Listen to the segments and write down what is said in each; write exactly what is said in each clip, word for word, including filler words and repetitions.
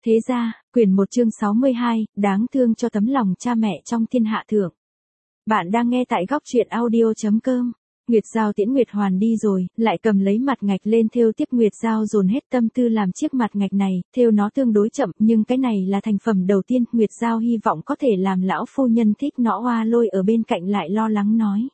Thế ra, quyển một chương sáu mươi hai, đáng thương cho tấm lòng cha mẹ trong thiên hạ thượng. Bạn đang nghe tại góc truyện audio.com. Nguyệt Giao tiễn Nguyệt Hoàn đi rồi, lại cầm lấy mặt ngạch lên thêu tiếp. Nguyệt Giao dồn hết tâm tư làm chiếc mặt ngạch này, thêu nó tương đối chậm, nhưng cái này là thành phẩm đầu tiên. Nguyệt Giao hy vọng có thể làm lão phu nhân thích nó. Hoa Lôi ở bên cạnh lại lo lắng nói: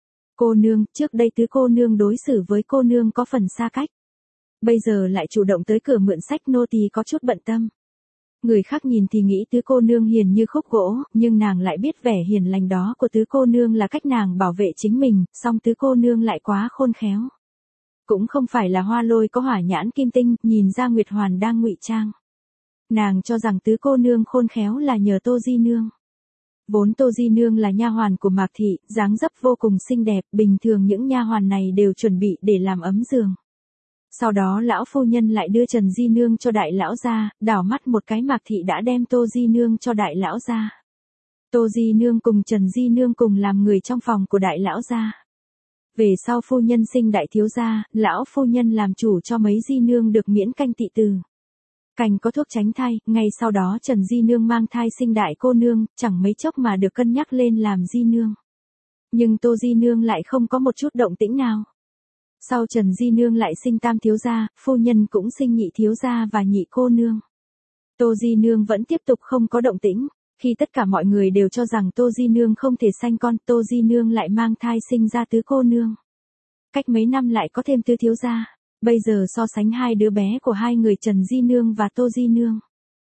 cô nương, trước đây tứ cô nương đối xử với cô nương có phần xa cách. Bây giờ lại chủ động tới cửa mượn sách, nô tỳ có chút bận tâm. Người khác nhìn thì nghĩ tứ cô nương hiền như khúc gỗ, nhưng nàng lại biết vẻ hiền lành đó của tứ cô nương là cách nàng bảo vệ chính mình, song tứ cô nương lại quá khôn khéo. Cũng không phải là Hoa Lôi có hỏa nhãn kim tinh, nhìn ra Nguyệt Hoàn đang ngụy trang. Nàng cho rằng tứ cô nương khôn khéo là nhờ Tô Di nương. Vốn Tô Di nương là nha hoàn của Mạc thị, dáng dấp vô cùng xinh đẹp, bình thường những nha hoàn này đều chuẩn bị để làm ấm giường. Sau đó lão phu nhân lại đưa Trần Di nương cho đại lão gia, đảo mắt một cái Mạc thị đã đem Tô Di nương cho đại lão gia. Tô Di nương cùng Trần Di nương cùng làm người trong phòng của đại lão gia. Về sau phu nhân sinh đại thiếu gia, lão phu nhân làm chủ cho mấy Di nương được miễn canh tỵ từ. Canh có thuốc tránh thai, ngay sau đó Trần Di nương mang thai sinh đại cô nương, chẳng mấy chốc mà được cân nhắc lên làm Di nương. Nhưng Tô Di nương lại không có một chút động tĩnh nào. Sau Trần Di nương lại sinh tam thiếu gia, phu nhân cũng sinh nhị thiếu gia và nhị cô nương. Tô Di nương vẫn tiếp tục không có động tĩnh. Khi tất cả mọi người đều cho rằng Tô Di nương không thể sanh con, Tô Di nương lại mang thai sinh ra tứ cô nương. Cách mấy năm lại có thêm tứ thiếu gia. Bây giờ so sánh hai đứa bé của hai người Trần Di nương và Tô Di nương.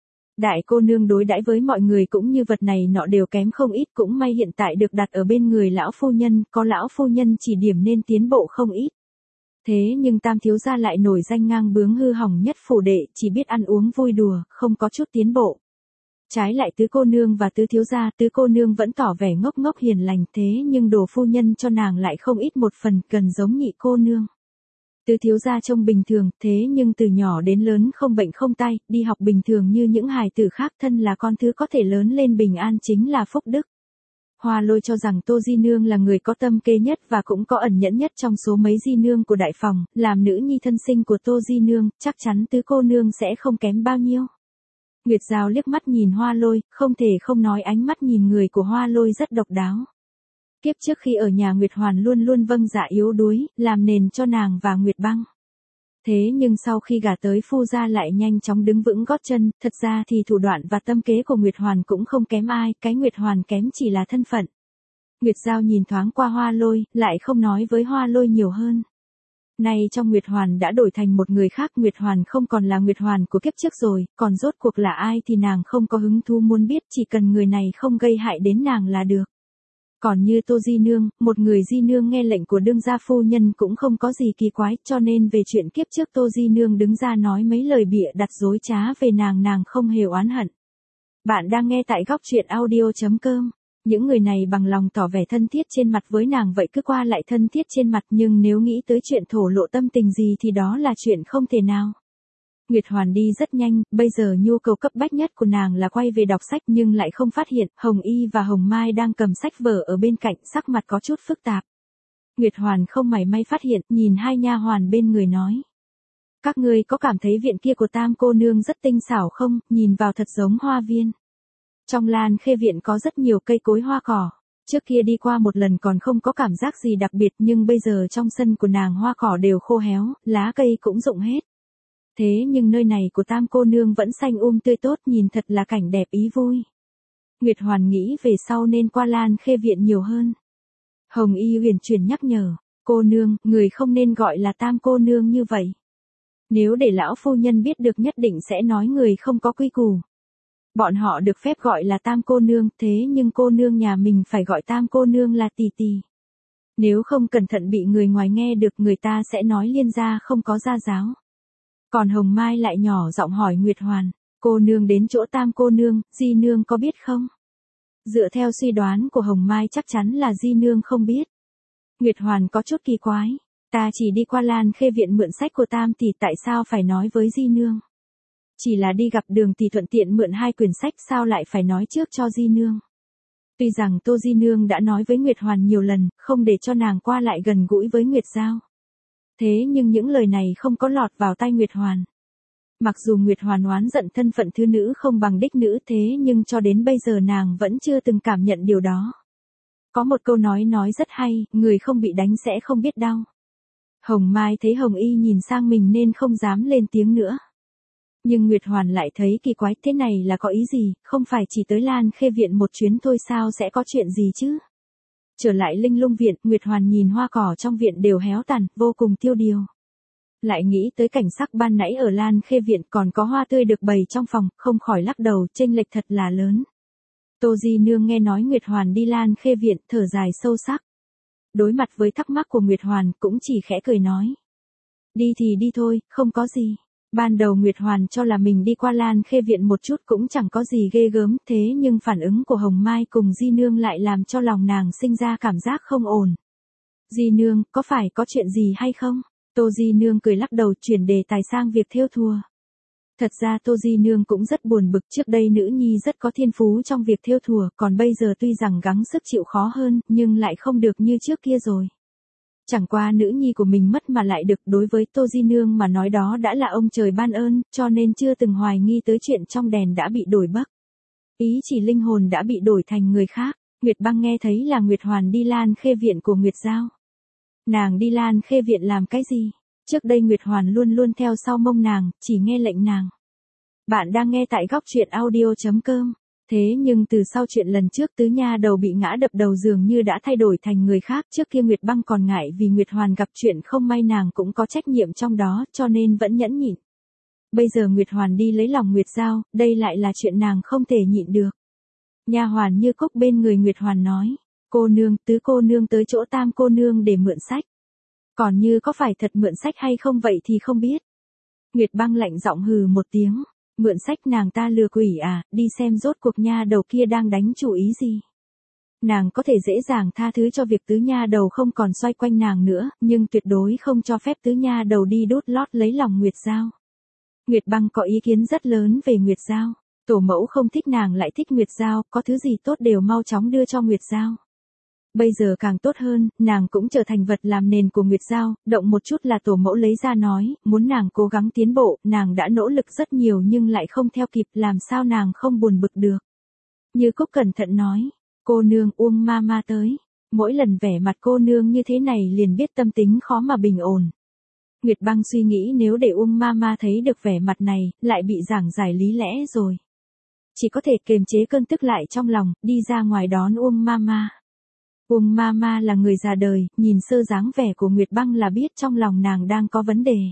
Đại cô nương đối đãi với mọi người cũng như vật này nọ đều kém không ít, cũng may hiện tại được đặt ở bên người lão phu nhân, có lão phu nhân chỉ điểm nên tiến bộ không ít. Thế nhưng tam thiếu gia lại nổi danh ngang bướng hư hỏng nhất phủ đệ, chỉ biết ăn uống vui đùa, không có chút tiến bộ. Trái lại tứ cô nương và tứ thiếu gia, tứ cô nương vẫn tỏ vẻ ngốc ngốc hiền lành, thế nhưng đồ phu nhân cho nàng lại không ít một phần, gần giống nhị cô nương. Tứ thiếu gia trông bình thường, thế nhưng từ nhỏ đến lớn không bệnh không tai, đi học bình thường như những hài tử khác, thân là con thứ có thể lớn lên bình an chính là phúc đức. Hoa Lôi cho rằng Tô Di nương là người có tâm kế nhất và cũng có ẩn nhẫn nhất trong số mấy Di nương của đại phòng, làm nữ nhi thân sinh của Tô Di nương, chắc chắn tứ cô nương sẽ không kém bao nhiêu. Nguyệt Giao liếc mắt nhìn Hoa Lôi, không thể không nói ánh mắt nhìn người của Hoa Lôi rất độc đáo. Kiếp trước khi ở nhà Nguyệt Hoàn luôn luôn vâng dạ yếu đuối, làm nền cho nàng và Nguyệt Băng. Thế nhưng sau khi gả tới phu gia lại nhanh chóng đứng vững gót chân, thật ra thì thủ đoạn và tâm kế của Nguyệt Hoàn cũng không kém ai, cái Nguyệt Hoàn kém chỉ là thân phận. Nguyệt Giao nhìn thoáng qua Hoa Lôi, lại không nói với Hoa Lôi nhiều hơn. Nay trong Nguyệt Hoàn đã đổi thành một người khác, Nguyệt Hoàn không còn là Nguyệt Hoàn của kiếp trước rồi, còn rốt cuộc là ai thì nàng không có hứng thú muốn biết, chỉ cần người này không gây hại đến nàng là được. Còn như Tô Di nương, một người Di nương nghe lệnh của đương gia phu nhân cũng không có gì kỳ quái, cho nên về chuyện kiếp trước Tô Di nương đứng ra nói mấy lời bịa đặt dối trá về nàng nàng không hề oán hận. Bạn đang nghe tại góc truyện audio.com. Những người này bằng lòng tỏ vẻ thân thiết trên mặt với nàng vậy cứ qua lại thân thiết trên mặt, nhưng nếu nghĩ tới chuyện thổ lộ tâm tình gì thì đó là chuyện không thể nào. Nguyệt Hoàn đi rất nhanh, bây giờ nhu cầu cấp bách nhất của nàng là quay về đọc sách, nhưng lại không phát hiện, Hồng Y và Hồng Mai đang cầm sách vở ở bên cạnh, sắc mặt có chút phức tạp. Nguyệt Hoàn không mảy may phát hiện, nhìn hai nha hoàn bên người nói: các ngươi có cảm thấy viện kia của tam cô nương rất tinh xảo không, nhìn vào thật giống hoa viên. Trong Lan Khê viện có rất nhiều cây cối hoa cỏ. Trước kia đi qua một lần còn không có cảm giác gì đặc biệt, nhưng bây giờ trong sân của nàng hoa cỏ đều khô héo, lá cây cũng rụng hết. Thế nhưng nơi này của tam cô nương vẫn xanh um tươi tốt, nhìn thật là cảnh đẹp ý vui. Nguyệt Hoàn nghĩ về sau nên qua Lan Khê viện nhiều hơn. Hồng Y huyền chuyển nhắc nhở: cô nương, người không nên gọi là tam cô nương như vậy. Nếu để lão phu nhân biết được nhất định sẽ nói người không có quy củ. Bọn họ được phép gọi là tam cô nương, thế nhưng cô nương nhà mình phải gọi tam cô nương là tỷ tỷ. Nếu không cẩn thận bị người ngoài nghe được, người ta sẽ nói Liên gia không có gia giáo. Còn Hồng Mai lại nhỏ giọng hỏi Nguyệt Hoàn: cô nương đến chỗ tam cô nương, Di nương có biết không? Dựa theo suy đoán của Hồng Mai chắc chắn là Di nương không biết. Nguyệt Hoàn có chút kỳ quái: ta chỉ đi qua Lan Khê viện mượn sách của tam tỷ, tại sao phải nói với Di nương? Chỉ là đi gặp đường thì thuận tiện mượn hai quyển sách, sao lại phải nói trước cho Di nương? Tuy rằng Tô Di nương đã nói với Nguyệt Hoàn nhiều lần, không để cho nàng qua lại gần gũi với Nguyệt Giao. Thế nhưng những lời này không có lọt vào tai Nguyệt Hoàn. Mặc dù Nguyệt Hoàn oán giận thân phận thứ nữ không bằng đích nữ thế nhưng cho đến bây giờ nàng vẫn chưa từng cảm nhận điều đó. Có một câu nói nói rất hay, người không bị đánh sẽ không biết đau. Hồng Mai thấy Hồng Y nhìn sang mình nên không dám lên tiếng nữa. Nhưng Nguyệt Hoàn lại thấy kỳ quái, thế này là có ý gì, không phải chỉ tới Lan Khê viện một chuyến thôi sao, sẽ có chuyện gì chứ? Trở lại Linh Lung viện, Nguyệt Hoàn nhìn hoa cỏ trong viện đều héo tàn, vô cùng tiêu điều. Lại nghĩ tới cảnh sắc ban nãy ở Lan Khê viện còn có hoa tươi được bày trong phòng, không khỏi lắc đầu, chênh lệch thật là lớn. Tô Di Nương nghe nói Nguyệt Hoàn đi Lan Khê viện, thở dài sâu sắc. Đối mặt với thắc mắc của Nguyệt Hoàn, cũng chỉ khẽ cười nói. Đi thì đi thôi, không có gì. Ban đầu Nguyệt Hoàn cho là mình đi qua Lan Khê viện một chút cũng chẳng có gì ghê gớm, thế nhưng phản ứng của Hồng Mai cùng Di Nương lại làm cho lòng nàng sinh ra cảm giác không ổn. Di Nương, có phải có chuyện gì hay không? Tô Di Nương cười lắc đầu, chuyển đề tài sang việc thêu thùa. Thật ra Tô Di Nương cũng rất buồn bực, trước đây nữ nhi rất có thiên phú trong việc thêu thùa, còn bây giờ tuy rằng gắng sức chịu khó hơn, nhưng lại không được như trước kia rồi. Chẳng qua nữ nhi của mình mất mà lại được, đối với Tô Di Nương mà nói đó đã là ông trời ban ơn, cho nên chưa từng hoài nghi tới chuyện trong đèn đã bị đổi bấc. Ý chỉ linh hồn đã bị đổi thành người khác. Nguyệt Băng nghe thấy là Nguyệt Hoàn đi Lan Khê viện của Nguyệt Giao. Nàng đi Lan Khê viện làm cái gì? Trước đây Nguyệt Hoàn luôn luôn theo sau mông nàng, chỉ nghe lệnh nàng. Bạn đang nghe tại góc truyện audio chấm com. Thế nhưng từ sau chuyện lần trước tứ nha đầu bị ngã đập đầu dường như đã thay đổi thành người khác, trước kia Nguyệt Băng còn ngại vì Nguyệt Hoàn gặp chuyện không may nàng cũng có trách nhiệm trong đó, cho nên vẫn nhẫn nhịn. Bây giờ Nguyệt Hoàn đi lấy lòng Nguyệt Giao, đây lại là chuyện nàng không thể nhịn được. Nha hoàn Như Cúc bên người Nguyệt Hoàn nói, cô nương, tứ cô nương tới chỗ tam cô nương để mượn sách. Còn như có phải thật mượn sách hay không vậy thì không biết. Nguyệt Băng lạnh giọng hừ một tiếng. Mượn sách nàng ta lừa quỷ à, đi xem rốt cuộc nha đầu kia đang đánh chủ ý gì. Nàng có thể dễ dàng tha thứ cho việc tứ nha đầu không còn xoay quanh nàng nữa, nhưng tuyệt đối không cho phép tứ nha đầu đi đút lót lấy lòng Nguyệt Giao. Nguyệt Băng có ý kiến rất lớn về Nguyệt Giao. Tổ mẫu không thích nàng lại thích Nguyệt Giao, có thứ gì tốt đều mau chóng đưa cho Nguyệt Giao. Bây giờ càng tốt hơn, nàng cũng trở thành vật làm nền của Nguyệt Giao, động một chút là tổ mẫu lấy ra nói, muốn nàng cố gắng tiến bộ, nàng đã nỗ lực rất nhiều nhưng lại không theo kịp, làm sao nàng không buồn bực được. Như Cúc cẩn thận nói, cô nương Uông ma ma tới, mỗi lần vẻ mặt cô nương như thế này liền biết tâm tính khó mà bình ổn. Nguyệt Băng suy nghĩ nếu để Uông ma ma thấy được vẻ mặt này, lại bị giảng giải lý lẽ rồi. Chỉ có thể kiềm chế cơn tức lại trong lòng, đi ra ngoài đón Uông ma ma. Uông ma ma là người già đời, nhìn sơ dáng vẻ của Nguyệt Băng là biết trong lòng nàng đang có vấn đề.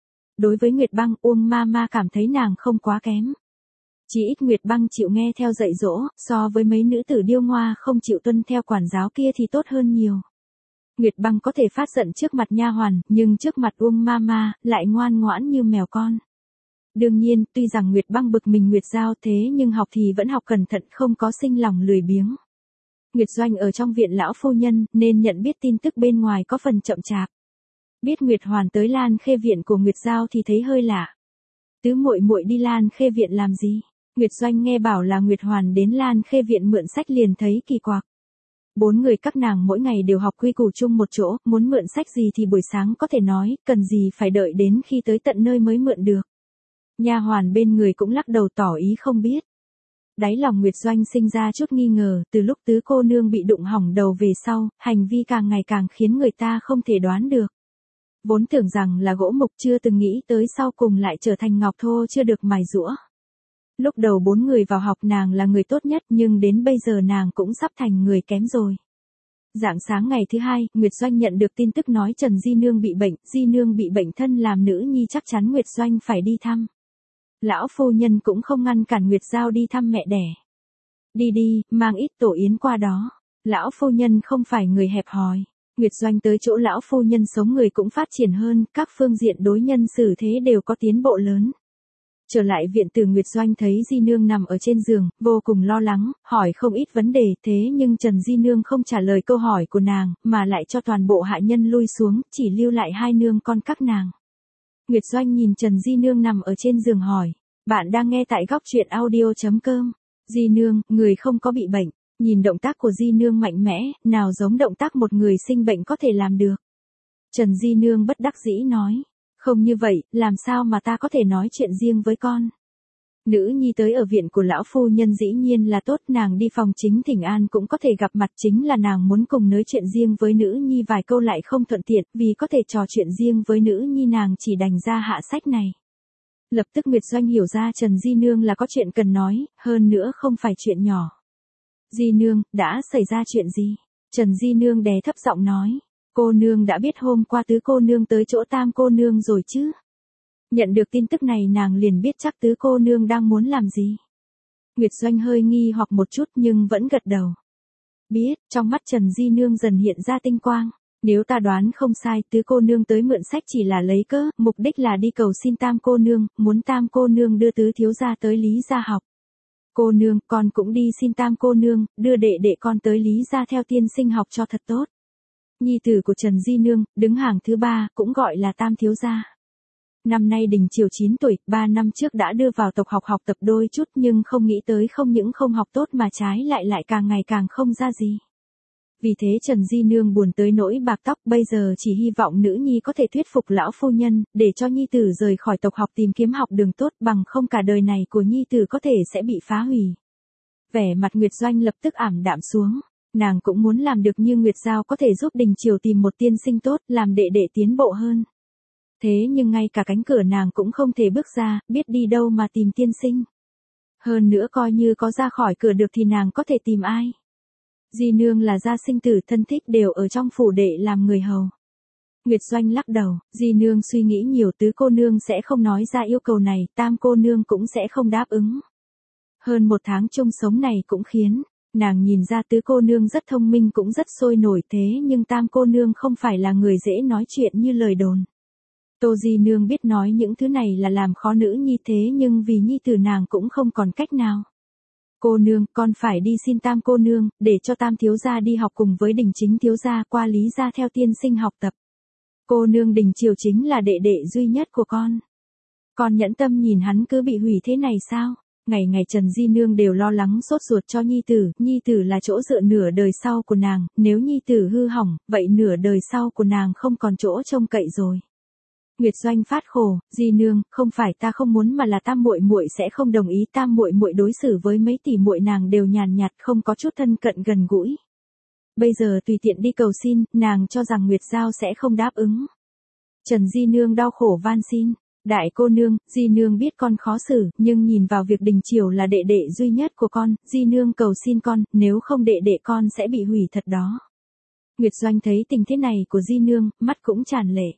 Đối với Nguyệt Băng, Uông ma ma cảm thấy nàng không quá kém. Chỉ ít Nguyệt Băng chịu nghe theo dạy dỗ, so với mấy nữ tử điêu ngoa không chịu tuân theo quản giáo kia thì tốt hơn nhiều. Nguyệt Băng có thể phát giận trước mặt nha hoàn, nhưng trước mặt Uông ma ma, lại ngoan ngoãn như mèo con. Đương nhiên, tuy rằng Nguyệt Băng bực mình Nguyệt Giao thế nhưng học thì vẫn học cẩn thận, không có sinh lòng lười biếng. Nguyệt Doanh ở trong viện lão phu nhân, nên nhận biết tin tức bên ngoài có phần chậm chạp. Biết Nguyệt Hoàn tới Lan Khê viện của Nguyệt Giao thì thấy hơi lạ. Tứ muội muội đi Lan Khê viện làm gì? Nguyệt Doanh nghe bảo là Nguyệt Hoàn đến Lan Khê viện mượn sách liền thấy kỳ quặc. Bốn người các nàng mỗi ngày đều học quy củ chung một chỗ, muốn mượn sách gì thì buổi sáng có thể nói, cần gì phải đợi đến khi tới tận nơi mới mượn được. Nha hoàn bên người cũng lắc đầu tỏ ý không biết. Đáy lòng Nguyệt Doanh sinh ra chút nghi ngờ, từ lúc tứ cô nương bị đụng hỏng đầu về sau, hành vi càng ngày càng khiến người ta không thể đoán được. Vốn tưởng rằng là gỗ mục, chưa từng nghĩ tới sau cùng lại trở thành ngọc thô chưa được mài giũa. Lúc đầu bốn người vào học nàng là người tốt nhất nhưng đến bây giờ nàng cũng sắp thành người kém rồi. Rạng sáng ngày thứ hai, Nguyệt Doanh nhận được tin tức nói Trần Di Nương bị bệnh, Di Nương bị bệnh thân làm nữ nhi chắc chắn Nguyệt Doanh phải đi thăm. Lão phu nhân cũng không ngăn cản Nguyệt Giao đi thăm mẹ đẻ. Đi đi, mang ít tổ yến qua đó. Lão phu nhân không phải người hẹp hòi. Nguyệt Doanh tới chỗ lão phu nhân sống người cũng phát triển hơn, các phương diện đối nhân xử thế đều có tiến bộ lớn. Trở lại viện từ Nguyệt Doanh thấy Di Nương nằm ở trên giường, vô cùng lo lắng, hỏi không ít vấn đề, thế nhưng Trần Di Nương không trả lời câu hỏi của nàng, mà lại cho toàn bộ hạ nhân lui xuống, chỉ lưu lại hai nương con các nàng. Nguyệt Doanh nhìn Trần Di Nương nằm ở trên giường hỏi, bạn đang nghe tại góc truyện audio chấm com. Di Nương, người không có bị bệnh, nhìn động tác của Di Nương mạnh mẽ, nào giống động tác một người sinh bệnh có thể làm được. Trần Di Nương bất đắc dĩ nói, Không như vậy, làm sao mà ta có thể nói chuyện riêng với con? Nữ nhi tới ở viện của lão phu nhân dĩ nhiên là tốt, nàng đi phòng chính thỉnh an cũng có thể gặp mặt, chính là nàng muốn cùng nói chuyện riêng với nữ nhi vài câu lại không thuận tiện, vì có thể trò chuyện riêng với nữ nhi nàng chỉ đành ra hạ sách này. Lập tức Nguyệt Doanh hiểu ra Trần Di Nương là có chuyện cần nói, hơn nữa không phải chuyện nhỏ. Di Nương, đã xảy ra chuyện gì? Trần Di Nương đè thấp giọng nói. Cô nương đã biết hôm qua tứ cô nương tới chỗ tam cô nương rồi chứ? Nhận được tin tức này nàng liền biết chắc tứ cô nương đang muốn làm gì. Nguyệt Doanh hơi nghi hoặc một chút nhưng vẫn gật đầu. Biết, trong mắt Trần Di Nương dần hiện ra tinh quang. Nếu ta đoán không sai, tứ cô nương tới mượn sách chỉ là lấy cớ, mục đích là đi cầu xin tam cô nương, muốn tam cô nương đưa tứ thiếu gia tới Lý gia học. Cô nương, con cũng đi xin tam cô nương, đưa đệ đệ con tới Lý gia theo tiên sinh học cho thật tốt. Nhi tử của Trần Di Nương, đứng hàng thứ ba, cũng gọi là tam thiếu gia. Năm nay Đình Chiều chín tuổi, ba năm trước đã đưa vào tộc học học tập đôi chút nhưng không nghĩ tới không những không học tốt mà trái lại lại càng ngày càng không ra gì. Vì thế Trần Di Nương buồn tới nỗi bạc tóc, bây giờ chỉ hy vọng nữ nhi có thể thuyết phục lão phu nhân, để cho nhi tử rời khỏi tộc học tìm kiếm học đường tốt, bằng không cả đời này của nhi tử có thể sẽ bị phá hủy. Vẻ mặt Nguyệt Doanh lập tức ảm đạm xuống, nàng cũng muốn làm được như Nguyệt Giao có thể giúp Đình Chiều tìm một tiên sinh tốt, làm đệ đệ tiến bộ hơn. Thế nhưng ngay cả cánh cửa nàng cũng không thể bước ra, biết đi đâu mà tìm tiên sinh. Hơn nữa coi như có ra khỏi cửa được thì nàng có thể tìm ai. Di Nương là gia sinh tử thân thích đều ở trong phủ đệ làm người hầu. Nguyệt Doanh lắc đầu, Di Nương suy nghĩ nhiều, tứ cô nương sẽ không nói ra yêu cầu này, tam cô nương cũng sẽ không đáp ứng. Hơn một tháng chung sống này cũng khiến nàng nhìn ra tứ cô nương rất thông minh cũng rất sôi nổi, thế nhưng tam cô nương không phải là người dễ nói chuyện như lời đồn. Tô Di Nương biết nói những thứ này là làm khó nữ nhi, thế nhưng vì nhi tử nàng cũng không còn cách nào. Cô nương, con phải đi xin tam cô nương, để cho tam thiếu gia đi học cùng với Đình Chính thiếu gia qua Lý gia theo tiên sinh học tập. Cô nương Đình Chiều chính là đệ đệ duy nhất của con. Con nhẫn tâm nhìn hắn cứ bị hủy thế này sao? Ngày ngày Trần Di Nương đều lo lắng sốt ruột cho nhi tử, nhi tử là chỗ dựa nửa đời sau của nàng, nếu nhi tử hư hỏng, vậy nửa đời sau của nàng không còn chỗ trông cậy rồi. Nguyệt Doanh phát khổ, Di Nương, không phải ta không muốn mà là tam muội muội sẽ không đồng ý, tam muội muội đối xử với mấy tỷ muội nàng đều nhàn nhạt, không có chút thân cận gần gũi. Bây giờ tùy tiện đi cầu xin, nàng cho rằng Nguyệt Giao sẽ không đáp ứng. Trần Di Nương đau khổ van xin, đại cô nương, Di Nương biết con khó xử, nhưng nhìn vào việc Đình Chiều là đệ đệ duy nhất của con, Di Nương cầu xin con, nếu không đệ đệ con sẽ bị hủy thật đó. Nguyệt Doanh thấy tình thế này của Di Nương, mắt cũng tràn lệ.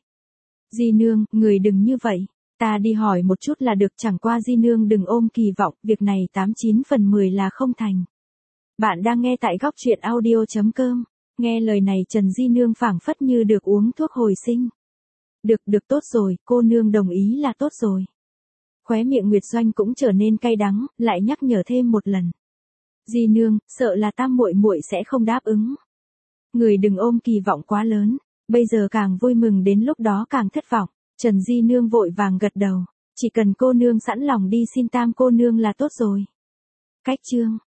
Di Nương, người đừng như vậy, ta đi hỏi một chút là được, chẳng qua Di Nương đừng ôm kỳ vọng, việc này tám chín phần mười là không thành. Bạn đang nghe tại góc truyện audio chấm com, nghe lời này Trần Di Nương phảng phất như được uống thuốc hồi sinh. Được, được, tốt rồi, cô nương đồng ý là tốt rồi. Khóe miệng Nguyệt Doanh cũng trở nên cay đắng, lại nhắc nhở thêm một lần. Di Nương, sợ là tam muội muội sẽ không đáp ứng. Người đừng ôm kỳ vọng quá lớn. Bây giờ càng vui mừng đến lúc đó càng thất vọng. Trần Di Nương vội vàng gật đầu. Chỉ cần cô nương sẵn lòng đi xin tam cô nương là tốt rồi. Cách chương